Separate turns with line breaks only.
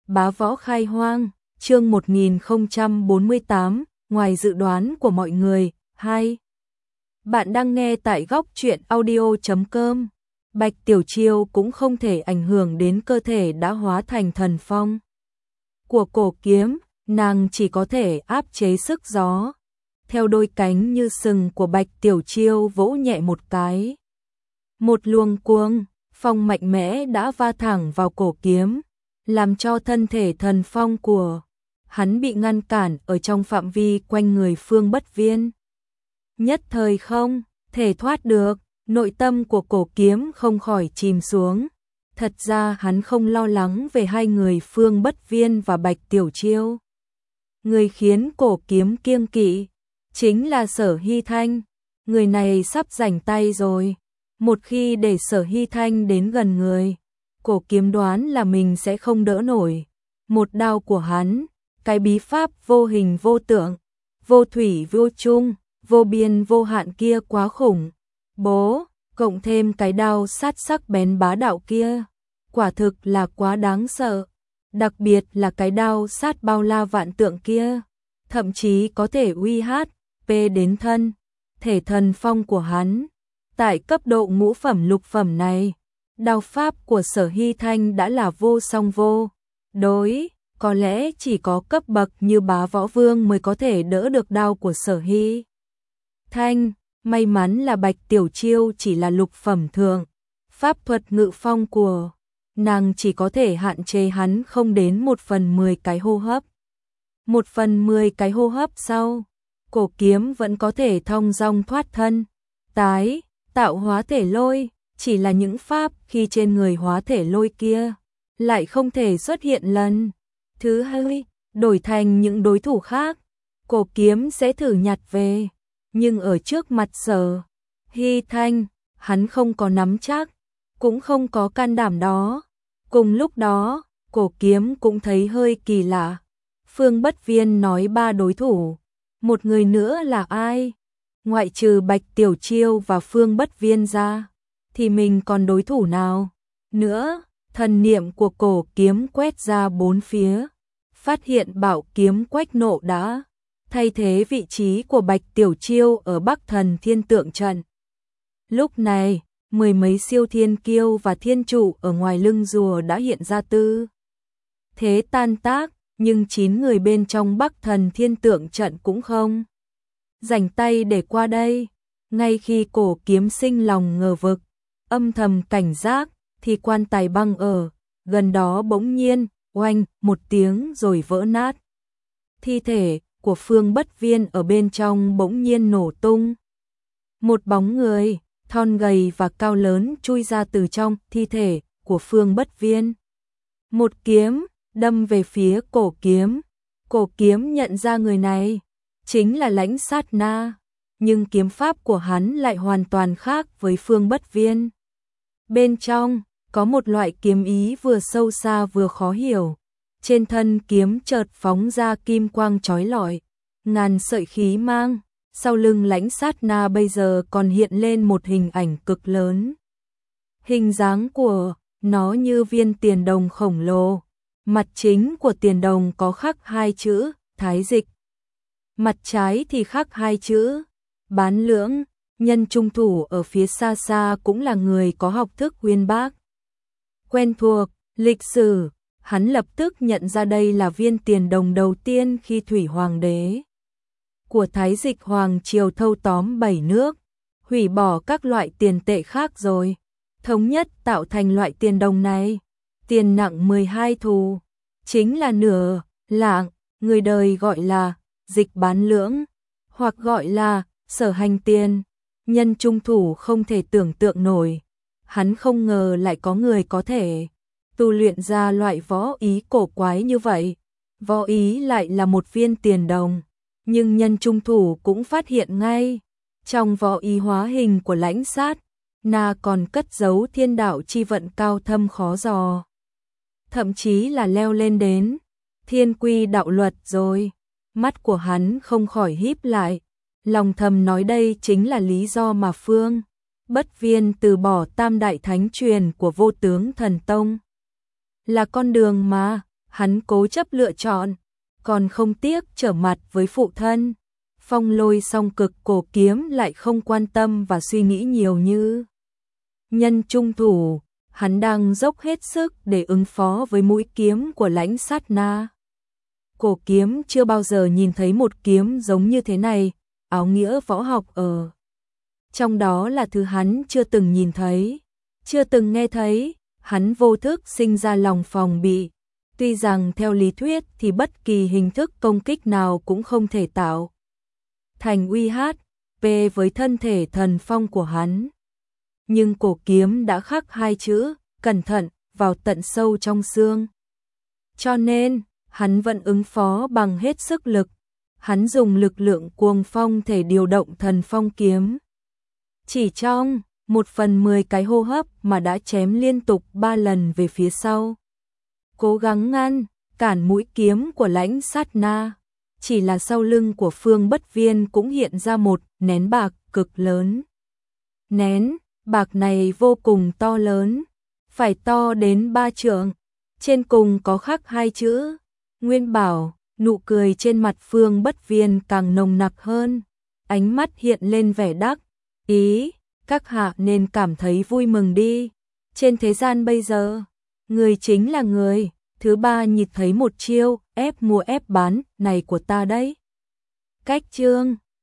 Bá võ khai hoang, chương 1048, ngoài dự đoán của mọi người, 2. Bạn đang nghe tại góc truyện audio.com. Bạch Tiểu Chiêu cũng không thể ảnh hưởng đến cơ thể đã hóa thành thần phong của cổ kiếm, nàng chỉ có thể áp chế sức gió. Theo đôi cánh như sừng của Bạch Tiểu Chiêu vỗ nhẹ một cái. Một luồng cuồng phong mạnh mẽ đã va thẳng vào cổ kiếm, làm cho thân thể thần phong của hắn bị ngăn cản ở trong phạm vi quanh người Phương Bất Viên. Nhất thời không thể thoát được, nội tâm của cổ kiếm không khỏi chìm xuống. Thật ra hắn không lo lắng về hai người Phương Bất Viên và Bạch Tiểu Chiêu. Người khiến cổ kiếm kiêng kỵ chính là Sở Hy Thanh. Người này sắp rảnh tay rồi. Một khi để Sở Hy Thanh đến gần người, cổ kiếm đoán là mình sẽ không đỡ nổi. Một đao của hắn, cái bí pháp vô hình vô tượng, vô thủy vô chung, vô biên vô hạn kia quá khủng bố, cộng thêm cái đao sát sắc bén bá đạo kia, quả thực là quá đáng sợ. Đặc biệt là cái đao sát bao la vạn tượng kia, thậm chí có thể uy HP đến thân thể thần phong của hắn. Tại cấp độ ngũ phẩm lục phẩm này, đao pháp của Sở Hy Thanh đã là vô song vô đối, có lẽ chỉ có cấp bậc như Bá Võ Vương mới có thể đỡ được đao của Sở Hy Thanh. May mắn là Bạch Tiểu Chiêu chỉ là lục phẩm thượng, pháp thuật ngự phong của nàng chỉ có thể hạn chế hắn không đến 1/10 cái hô hấp. 1/10 cái hô hấp sau, cổ kiếm vẫn có thể thong dong thoát thân. Tái tạo hóa thể lôi, chỉ là những pháp khi trên người hóa thể lôi kia lại không thể xuất hiện lần thứ hai. Đổi thành những đối thủ khác, cổ kiếm sẽ thử nhặt về, nhưng ở trước mặt Sở Hy Thanh, hắn không có nắm chắc, cũng không có can đảm đó. Cùng lúc đó, cổ kiếm cũng thấy hơi kỳ lạ. Phương Bất Viên nói 3 đối thủ, một người nữa là ai? Ngoại trừ Bạch Tiểu Chiêu và Phương Bất Viên ra, thì mình còn đối thủ nào nữa? Thần niệm của cổ kiếm quét ra bốn phía, phát hiện Bảo kiếm Quách Nộ đã thay thế vị trí của Bạch Tiểu Chiêu ở Bắc Thần Thiên Tượng Trận. Lúc này, mười mấy siêu thiên kiêu và thiên trụ ở ngoài lưng rùa đã hiện ra tư thế tan tác, nhưng 9 người bên trong Bắc Thần Thiên Tượng Trận cũng không rảnh tay để qua đây. Ngay khi cổ kiếm sinh lòng ngờ vực, âm thầm cảnh giác, thì quan tài băng ở gần đó bỗng nhiên oanh một tiếng rồi vỡ nát. Thi thể của Phương Bất Viên ở bên trong bỗng nhiên nổ tung. Một bóng người thon gầy và cao lớn chui ra từ trong thi thể của Phương Bất Viên. Một kiếm đâm về phía cổ kiếm. Cổ kiếm nhận ra người này chính là Lãnh Sát Na, nhưng kiếm pháp của hắn lại hoàn toàn khác với Phương Bất Viên. Bên trong có một loại kiếm ý vừa sâu xa vừa khó hiểu. Trên thân kiếm chợt phóng ra kim quang chói lọi, ngàn sợi khí mang. Sau lưng Lãnh Sát Na bây giờ còn hiện lên một hình ảnh cực lớn. Hình dáng của nó như viên tiền đồng khổng lồ. Mặt chính của tiền đồng có khắc 2 chữ Thái Dịch. Mặt trái thì khắc 2 chữ Bán Lưỡng. Nhân trung thủ ở phía xa xa cũng là người có học thức uyên bác, quen thuộc lịch sử. Hắn lập tức nhận ra đây là viên tiền đồng đầu tiên khi Thủy Hoàng đế của Thái Dịch Hoàng triều thâu tóm 7 nước, hủy bỏ các loại tiền tệ khác rồi thống nhất tạo thành loại tiền đồng này. Tiền nặng 12 thù, chính là nửa lạng, người đời gọi là dịch bán lưỡng, hoặc gọi là sở hành tiền. Nhân trung thủ không thể tưởng tượng nổi, hắn không ngờ lại có người có thể tu luyện ra loại võ ý cổ quái như vậy. Võ ý lại là một viên tiền đồng, nhưng nhân trung thủ cũng phát hiện ngay, trong võ ý hóa hình của Lãnh Sát Na còn cất giấu thiên đạo chi vận cao thâm khó dò, thậm chí là leo lên đến thiên quy đạo luật rồi. Mắt của hắn không khỏi híp lại, lòng thầm nói đây chính là lý do mà Phương Bất Viên từ bỏ Tam Đại Thánh Truyền của Vô Tướng Thần Tông. Là con đường mà hắn cố chấp lựa chọn, còn không tiếc trở mặt với phụ thân. Phong Lôi song cực cổ kiếm lại không quan tâm và suy nghĩ nhiều như nhân trung thủ, hắn đang dốc hết sức để ứng phó với mũi kiếm của Lãnh Sát Na. Cổ kiếm chưa bao giờ nhìn thấy một kiếm giống như thế này, áo nghĩa võ học ở trong đó là thứ hắn chưa từng nhìn thấy, chưa từng nghe thấy, hắn vô thức sinh ra lòng phòng bị. Tuy rằng theo lý thuyết thì bất kỳ hình thức công kích nào cũng không thể tạo thành uy hát về với thân thể thần phong của hắn. Nhưng cổ kiếm đã khắc hai chữ, cẩn thận, vào tận sâu trong xương. Cho nên, hắn vẫn ứng phó bằng hết sức lực. Hắn dùng lực lượng cuồng phong thể điều động thần phong kiếm. Chỉ trong 1/10 cái hô hấp mà đã chém liên tục 3 lần về phía sau. Cố gắng ngăn, cản mũi kiếm của Lãnh Sát Na. Chỉ là sau lưng của Phương Bất Viên cũng hiện ra một nén bạc cực lớn. Nén bạc này vô cùng to lớn, phải to đến 3 trượng. Trên cùng có khắc hai chữ Nguyên Bảo. Nụ cười trên mặt Phương Bất Viên càng nồng nặc hơn, ánh mắt hiện lên vẻ đắc ý. Các hạ nên cảm thấy vui mừng đi. Trên thế gian bây giờ, người chính là người thứ ba nhìn thấy một chiêu ép mua ép bán này của ta đấy. Cách chương